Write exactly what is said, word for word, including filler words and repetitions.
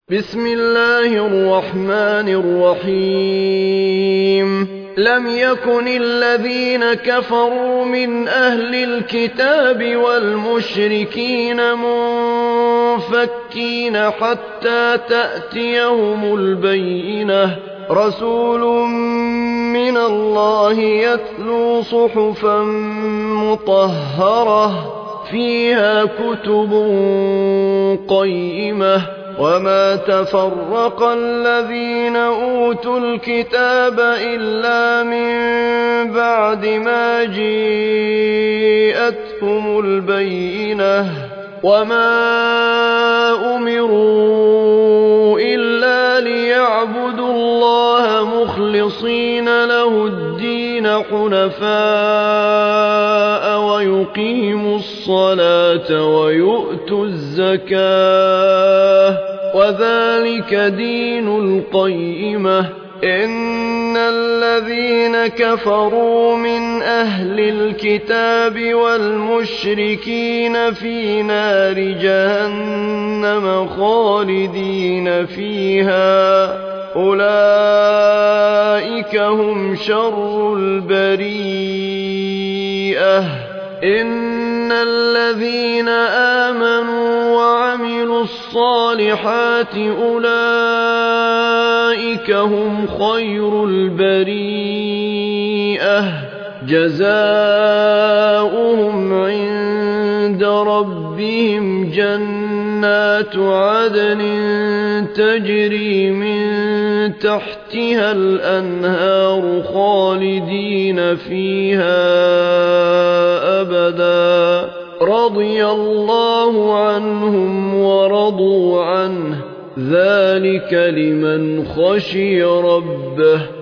بسم الله الرحمن الرحيم لم يكن الذين كفروا من أهل الكتاب والمشركين منفكين حتى تأتيهم البينة رسول من الله يتلو صحفا مطهرة فيها كتب قيمة وما تفرق الذين أوتوا الكتاب إلا من بعد ما جاءتهم البينة وما أمروا إلا ليعبدوا الله مخلصين له الدين حنفاء ويقيموا الصلاة ويؤتوا الزكاة وذلك دين القيمة إن الذين كفروا من أهل الكتاب والمشركين في نار جهنم خالدين فيها أولئك هم شر البريئة إن الذين آمنوا وعملوا الصالحات أولئك هم خير البريئة جزاؤهم عند ربهم جنات عدن تجري من تحتها الأنهار خالدين فيها أبدا رضي الله عنهم ورضوا عنه ذلك لمن خشي ربه